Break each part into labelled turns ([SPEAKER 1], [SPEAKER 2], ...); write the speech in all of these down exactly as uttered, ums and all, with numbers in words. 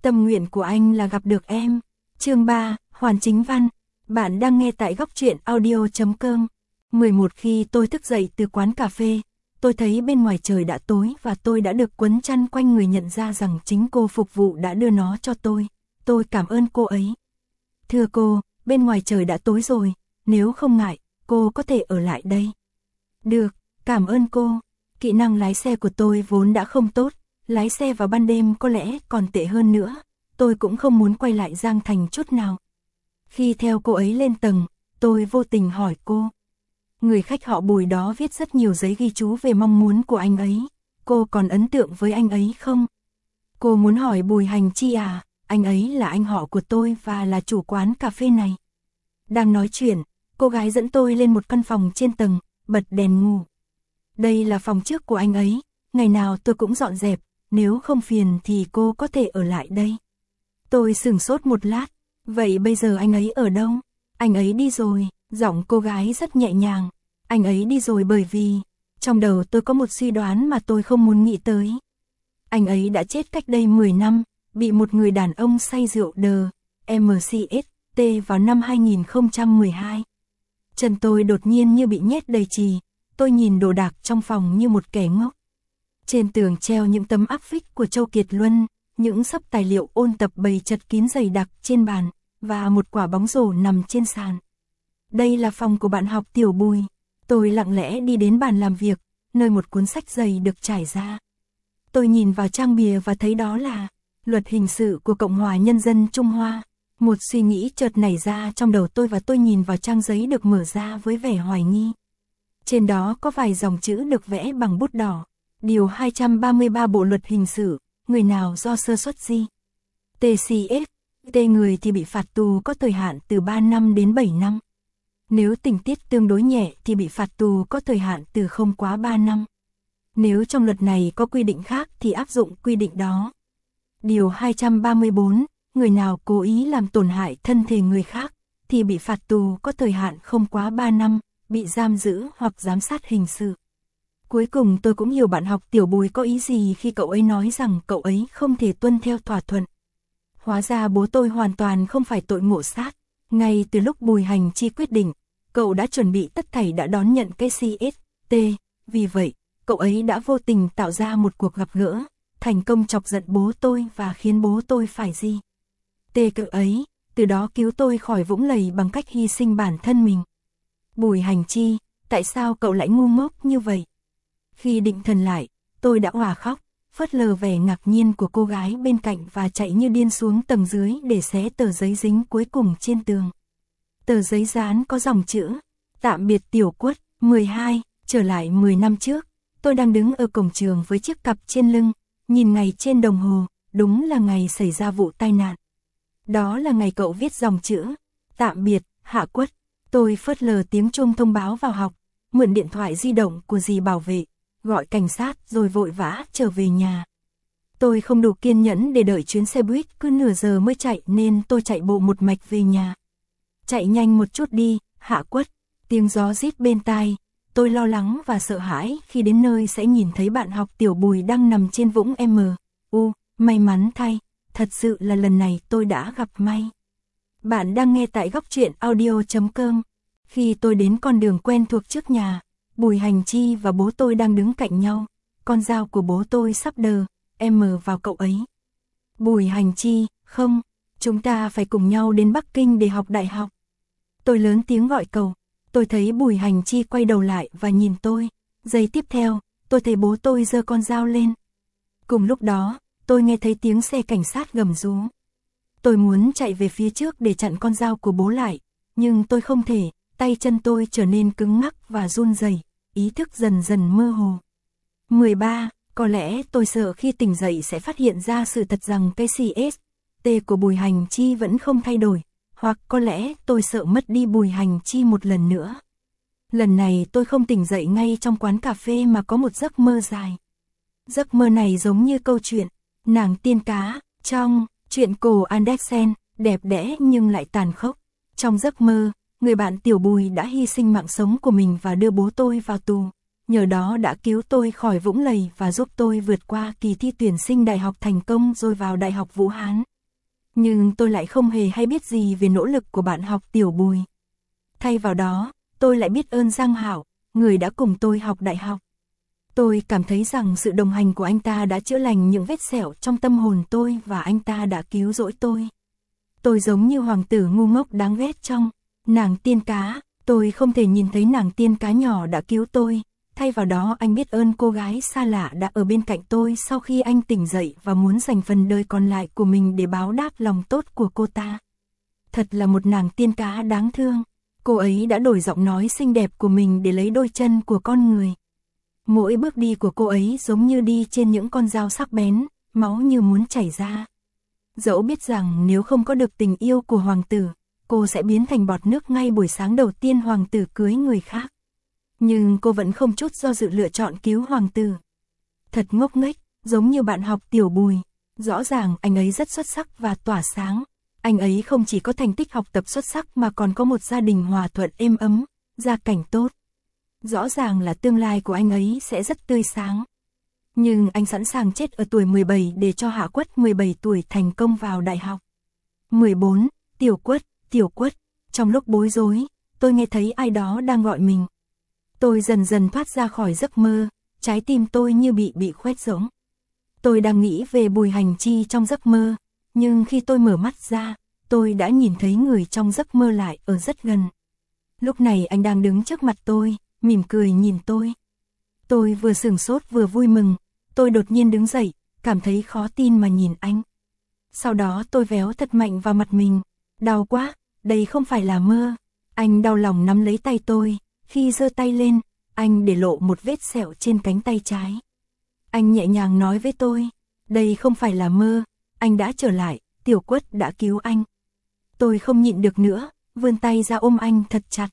[SPEAKER 1] Tâm nguyện của anh là gặp được em. Chương ba, Hoàn Chính Văn. Bạn đang nghe tại góc truyện audio chấm com. mười một Khi tôi thức dậy từ quán cà phê, tôi thấy bên ngoài trời đã tối và tôi đã được quấn chăn quanh người, nhận ra rằng chính cô phục vụ đã đưa nó cho tôi. Tôi cảm ơn cô ấy. Thưa cô, bên ngoài trời đã tối rồi, nếu không ngại, cô có thể ở lại đây. Được, cảm ơn cô. Kỹ năng lái xe của tôi vốn đã không tốt, lái xe vào ban đêm có lẽ còn tệ hơn nữa. Tôi cũng không muốn quay lại Giang Thành chút nào. Khi theo cô ấy lên tầng, tôi vô tình hỏi cô. Người khách họ Bùi đó viết rất nhiều giấy ghi chú về mong muốn của anh ấy. Cô còn ấn tượng với anh ấy không? Cô muốn hỏi Bùi Hành Chi à? Anh ấy là anh họ của tôi và là chủ quán cà phê này. Đang nói chuyện, cô gái dẫn tôi lên một căn phòng trên tầng, bật đèn ngủ. Đây là phòng trước của anh ấy, ngày nào tôi cũng dọn dẹp, nếu không phiền thì cô có thể ở lại đây. Tôi sửng sốt một lát, vậy bây giờ anh ấy ở đâu? Anh ấy đi rồi, giọng cô gái rất nhẹ nhàng. Anh ấy đi rồi bởi vì, trong đầu tôi có một suy đoán mà tôi không muốn nghĩ tới. Anh ấy đã chết cách đây mười năm, bị một người đàn ông say rượu đờ, em xê ét tê vào năm hai nghìn không trăm mười hai. Chân tôi đột nhiên như bị nhét đầy chì, tôi nhìn đồ đạc trong phòng như một kẻ ngốc. Trên tường treo những tấm áp phích của Châu Kiệt Luân, những xấp tài liệu ôn tập bày chật kín dày đặc trên bàn, và một quả bóng rổ nằm trên sàn. Đây là phòng của bạn học Tiểu Bùi. Tôi lặng lẽ đi đến bàn làm việc, nơi một cuốn sách dày được trải ra. Tôi nhìn vào trang bìa và thấy đó là Luật Hình sự của Cộng hòa Nhân dân Trung Hoa. Một suy nghĩ chợt nảy ra trong đầu tôi và tôi nhìn vào trang giấy được mở ra với vẻ hoài nghi. Trên đó có vài dòng chữ được vẽ bằng bút đỏ. Điều hai trăm ba mươi ba Bộ Luật Hình sự, người nào do sơ suất gì? tê xê ét, T người thì bị phạt tù có thời hạn từ ba năm đến bảy năm. Nếu tình tiết tương đối nhẹ thì bị phạt tù có thời hạn từ không quá ba năm. Nếu trong luật này có quy định khác thì áp dụng quy định đó. Điều hai trăm ba mươi bốn, người nào cố ý làm tổn hại thân thể người khác thì bị phạt tù có thời hạn không quá ba năm, bị giam giữ hoặc giám sát hình sự. Cuối cùng tôi cũng hiểu bạn học Tiểu Bùi có ý gì khi cậu ấy nói rằng cậu ấy không thể tuân theo thỏa thuận. Hóa ra bố tôi hoàn toàn không phải tội ngộ sát. Ngay từ lúc Bùi Hành Chi quyết định, cậu đã chuẩn bị tất thảy đã đón nhận cái xê ét tê. Vì vậy, cậu ấy đã vô tình tạo ra một cuộc gặp gỡ, thành công chọc giận bố tôi và khiến bố tôi phải gì. Tê cậu ấy, từ đó cứu tôi khỏi vũng lầy bằng cách hy sinh bản thân mình. Bùi Hành Chi, tại sao cậu lại ngu ngốc như vậy? Khi định thần lại, tôi đã òa khóc, phớt lờ vẻ ngạc nhiên của cô gái bên cạnh và chạy như điên xuống tầng dưới để xé tờ giấy dính cuối cùng trên tường. Tờ giấy dán có dòng chữ, tạm biệt Tiểu Quất, mười hai, trở lại mười năm trước. Tôi đang đứng ở cổng trường với chiếc cặp trên lưng, nhìn ngày trên đồng hồ, đúng là ngày xảy ra vụ tai nạn. Đó là ngày cậu viết dòng chữ, tạm biệt, Hạ Quất. Tôi phớt lờ tiếng chuông thông báo vào học, mượn điện thoại di động của dì bảo vệ, gọi cảnh sát rồi vội vã trở về nhà. Tôi không đủ kiên nhẫn để đợi chuyến xe buýt cứ nửa giờ mới chạy nên tôi chạy bộ một mạch về nhà. Chạy nhanh một chút đi, Hạ Quất. Tiếng gió rít bên tai. Tôi lo lắng và sợ hãi khi đến nơi sẽ nhìn thấy bạn học Tiểu Bùi đang nằm trên vũng M. U, may mắn thay, thật sự là lần này tôi đã gặp may. Bạn đang nghe tại góc truyện audio chấm com. Khi tôi đến con đường quen thuộc trước nhà, Bùi Hành Chi và bố tôi đang đứng cạnh nhau. Con dao của bố tôi sắp đờ, em vào cậu ấy. Bùi Hành Chi, không, chúng ta phải cùng nhau đến Bắc Kinh để học đại học. Tôi lớn tiếng gọi cậu. Tôi thấy Bùi Hành Chi quay đầu lại và nhìn tôi. Giây tiếp theo, tôi thấy bố tôi giơ con dao lên. Cùng lúc đó, tôi nghe thấy tiếng xe cảnh sát gầm rú. Tôi muốn chạy về phía trước để chặn con dao của bố lại, nhưng tôi không thể, tay chân tôi trở nên cứng ngắc và run rẩy, ý thức dần dần mơ hồ. mười ba, có lẽ tôi sợ khi tỉnh dậy sẽ phát hiện ra sự thật rằng cái xê ét tê của Bùi Hành Chi vẫn không thay đổi, hoặc có lẽ tôi sợ mất đi Bùi Hành Chi một lần nữa. Lần này tôi không tỉnh dậy ngay trong quán cà phê mà có một giấc mơ dài. Giấc mơ này giống như câu chuyện Nàng tiên cá trong truyện cổ Andersen, đẹp đẽ nhưng lại tàn khốc. Trong giấc mơ, người bạn Tiểu Bùi đã hy sinh mạng sống của mình và đưa bố tôi vào tù. Nhờ đó đã cứu tôi khỏi vũng lầy và giúp tôi vượt qua kỳ thi tuyển sinh đại học thành công rồi vào Đại học Vũ Hán. Nhưng tôi lại không hề hay biết gì về nỗ lực của bạn học Tiểu Bùi. Thay vào đó, tôi lại biết ơn Giang Hảo, người đã cùng tôi học đại học. Tôi cảm thấy rằng sự đồng hành của anh ta đã chữa lành những vết sẹo trong tâm hồn tôi và anh ta đã cứu rỗi tôi. Tôi giống như hoàng tử ngu ngốc đáng ghét trong Nàng Tiên Cá, tôi không thể nhìn thấy nàng tiên cá nhỏ đã cứu tôi. Thay vào đó anh biết ơn cô gái xa lạ đã ở bên cạnh tôi sau khi anh tỉnh dậy và muốn dành phần đời còn lại của mình để báo đáp lòng tốt của cô ta. Thật là một nàng tiên cá đáng thương. Cô ấy đã đổi giọng nói xinh đẹp của mình để lấy đôi chân của con người. Mỗi bước đi của cô ấy giống như đi trên những con dao sắc bén, máu như muốn chảy ra. Dẫu biết rằng nếu không có được tình yêu của hoàng tử, cô sẽ biến thành bọt nước ngay buổi sáng đầu tiên hoàng tử cưới người khác. Nhưng cô vẫn không chút do dự lựa chọn cứu hoàng tử. Thật ngốc nghếch, giống như bạn học Tiểu Bùi. Rõ ràng anh ấy rất xuất sắc và tỏa sáng. Anh ấy không chỉ có thành tích học tập xuất sắc mà còn có một gia đình hòa thuận êm ấm, gia cảnh tốt. Rõ ràng là tương lai của anh ấy sẽ rất tươi sáng. Nhưng anh sẵn sàng chết ở tuổi mười bảy để cho Hạ Quất mười bảy tuổi thành công vào đại học. mười bốn. Tiểu Quất, Tiểu Quất. Trong lúc bối rối, tôi nghe thấy ai đó đang gọi mình. Tôi dần dần thoát ra khỏi giấc mơ, trái tim tôi như bị bị khoét rỗng. Tôi đang nghĩ về Bùi Hành Chi trong giấc mơ, nhưng khi tôi mở mắt ra, tôi đã nhìn thấy người trong giấc mơ lại ở rất gần. Lúc này anh đang đứng trước mặt tôi, mỉm cười nhìn tôi. Tôi vừa sửng sốt vừa vui mừng, tôi đột nhiên đứng dậy, cảm thấy khó tin mà nhìn anh. Sau đó tôi véo thật mạnh vào mặt mình, đau quá, đây không phải là mơ. Anh đau lòng nắm lấy tay tôi, khi giơ tay lên, anh để lộ một vết sẹo trên cánh tay trái. Anh nhẹ nhàng nói với tôi, đây không phải là mơ, anh đã trở lại, Tiểu Quất đã cứu anh. Tôi không nhịn được nữa, vươn tay ra ôm anh thật chặt.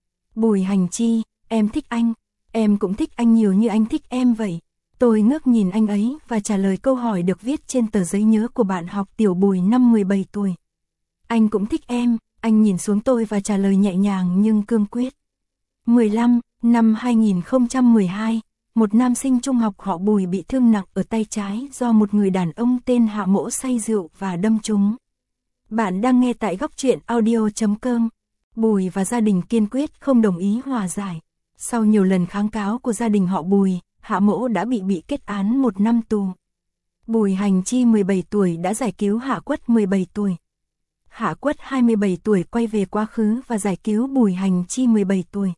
[SPEAKER 1] Bùi Hành Chi, em thích anh, em cũng thích anh nhiều như anh thích em vậy. Tôi ngước nhìn anh ấy và trả lời câu hỏi được viết trên tờ giấy nhớ của bạn học Tiểu Bùi năm mười bảy tuổi. Anh cũng thích em, anh nhìn xuống tôi và trả lời nhẹ nhàng nhưng cương quyết. mười lăm, năm hai nghìn không trăm mười hai, một nam sinh trung học họ Bùi bị thương nặng ở tay trái do một người đàn ông tên Hạ Mỗ say rượu và đâm trúng. Bạn đang nghe tại góc truyện audio chấm com. Bùi và gia đình kiên quyết không đồng ý hòa giải. Sau nhiều lần kháng cáo của gia đình họ Bùi, Hạ Mỗ đã bị bị kết án một năm tù. Bùi Hành Chi mười bảy tuổi đã giải cứu Hạ Quất mười bảy tuổi. Hạ Quất hai mươi bảy tuổi quay về quá khứ và giải cứu Bùi Hành Chi mười bảy tuổi.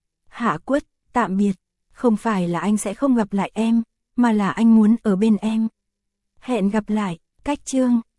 [SPEAKER 1] Hạ Quất, tạm biệt, không phải là anh sẽ không gặp lại em, mà là anh muốn ở bên em. Hẹn gặp lại, cách chương.